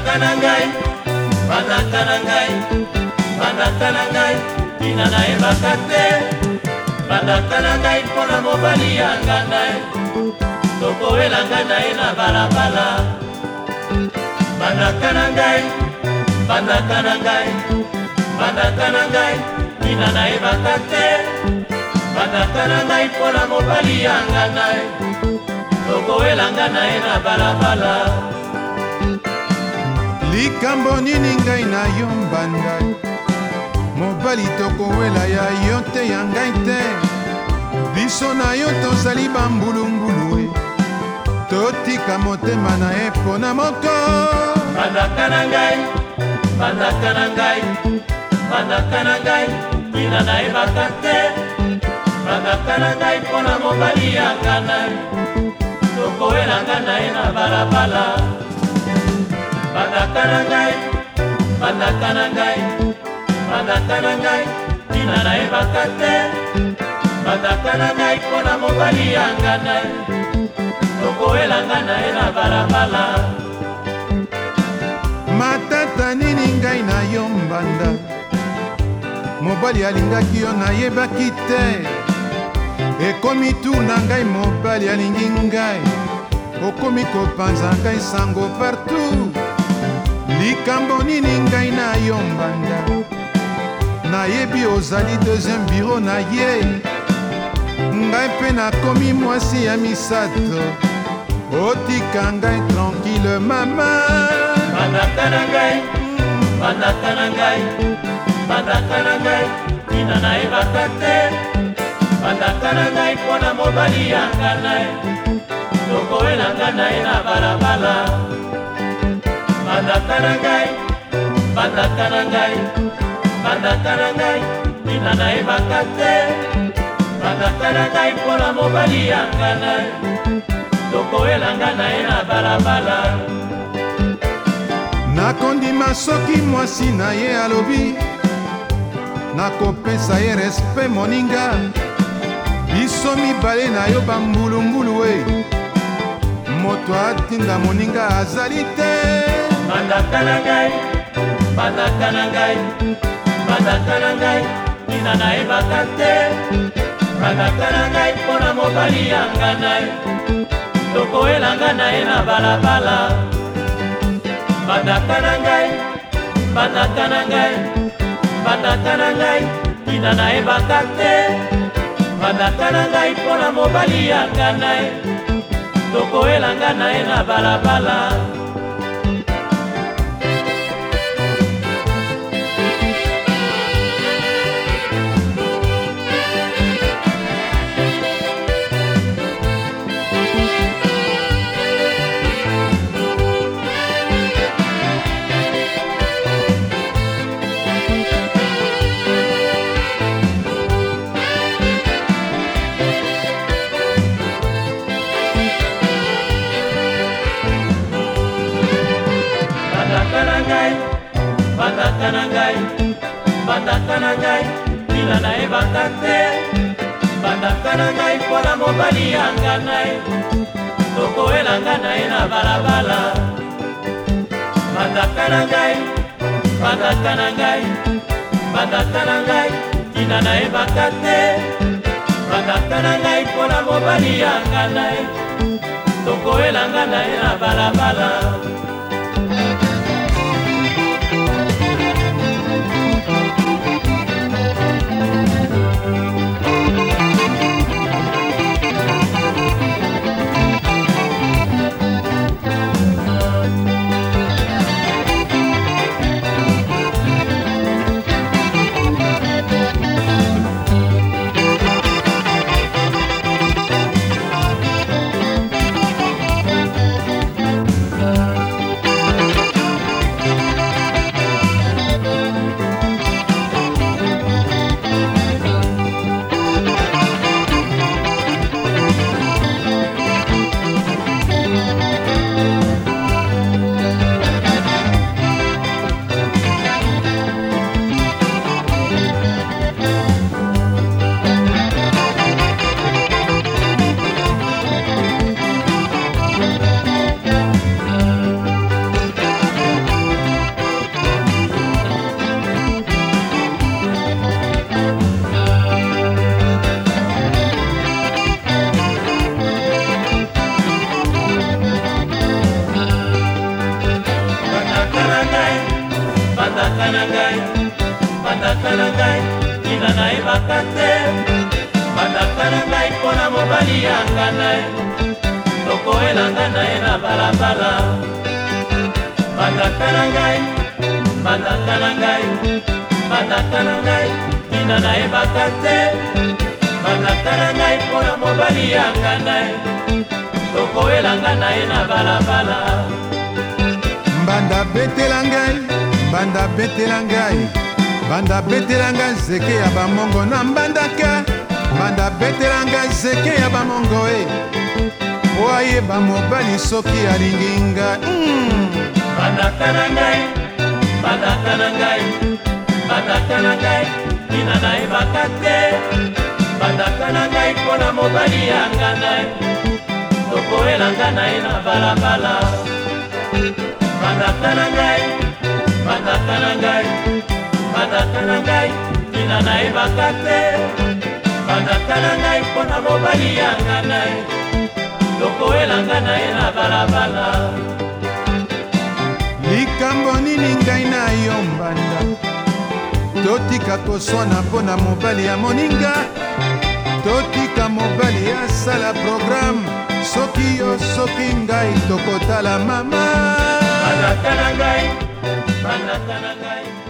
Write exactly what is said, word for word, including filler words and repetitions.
bandaka na ngai, bandaka na ngai, bandaka na ngai, tina nayebaka te. Bandaka na ngai mpona mobali yanga na ye, tokowelanga na ye na balabala. Bandaka na ngai, bandaka na ngai, bandaka na ngai, tina nayebaka te. Bandaka na ngai mpona mobali yanga na ye, tokowelanga na ye na balabala. Likambo nini ngai na yo mbanda, mobali tokowela ya yo te ya ngai te. Biso na yo tozali bambulumbulu, totika motema na ye mpona moko. Bandaka na ngai, bandaka na ngai, bandaka na ngai, tina nayebaka te. Bandaka na ngai mpona mobali yanga na ye, tokowelanga na ye na balabala. Bandaka na ngai, bandaka na ngai, bandaka na ngai, tina nayebaka te. Bandaka na ngai mpona mobali yanga na ye, tokowelanga na ye na balabala. Matata nini ngai na yo mbanda, mobali alingaki yo nayebaki te. Ekomi tu na ngai mobali alingi ngai, okomi kopanza ngai sango partout. Likambo nini ngai na yo mbanda, nayebi ozali deuxième bureau na ye. Ngai mpe nakomi mwasi ya misato, otika ngai tranquille mama. Bandaka na ngai, bandaka na ngai, bandaka na ngai, tina nayebaka te. Bandaka na ngai mpona mobali yanga na ye, tokowelanga na ye na balabala. Bandaka na ngai, bandaka na ngai, bandaka na ngai, tina nayebaka te. Bandaka na ngai mpona mobali yanga na ye, tokowelanga na ye na balabala. Nakondima soki mwasi na ye alobi, nakopesa ye respect moninga. Biso mibale na yo bambulumbulu we, moto atinda moninga azali te. Bandaka na ngai, bandaka na ngai, bandaka na ngai, tina nayebaka te. Bandaka na ngai mpona mobali yanga na ye, tokowelanga na ye na balabala. Bandaka na ngai, bandaka na ngai, bandaka na ngai, tina nayebaka te. Bandaka na ngai mpona mobali yanga na ye, tokowelanga na ye na balabala. Bandaka na ngai, bandaka na ngai, tina nayebaka te. Bandaka na ngai mpona mobali yanga na ye, tokowelanga na ye na balabala. Bandaka na ngai, bandaka na ngai, bandaka na ngai, tina nayebaka te. Bandaka na ngai mpona mobali yanga na ye, tokowelanga na ye na balabala. bandaka na ngai, bandaka na ngai, tina nayebaka te. Bandaka na ngai mpona mobali yanga na ye, tokoelanga na ye na balabala. Bandaka na ngai, bandaka na ngai, bandaka na ngai, tina nayebaka te. Bandaka na ngai mpona mobali yanga na ye, tokoelanga na ye na balabala. Mbanda betela ngai, mbanda betela ngai, mbanda betela ngai zeke ya bamongo na mbandaka. Mbanda betela ngai zeke ya bamongo e, po ayeba mobali soki alingi ngai. Bandaka na ngai, bandaka na ngai, bandaka na ngai, tina nayebaka te. Bandaka na ngai mpona mobali yanga na ye, tokoelanga na ye na balabala. Bandaka na ngai, bandaka na ngai, bandaka na ngai, tina nayebaka te. Bandaka na ngai mpona mobali yanga na ye, tokoelanga na ye na balabala. Likambo nini ngai na yo mbanda, totika koswana mpona mobali ya moninga, totika mobali asala programe, soki yo soki ngai tokotala mama. Bandaka na ngai, bandaka na ngai.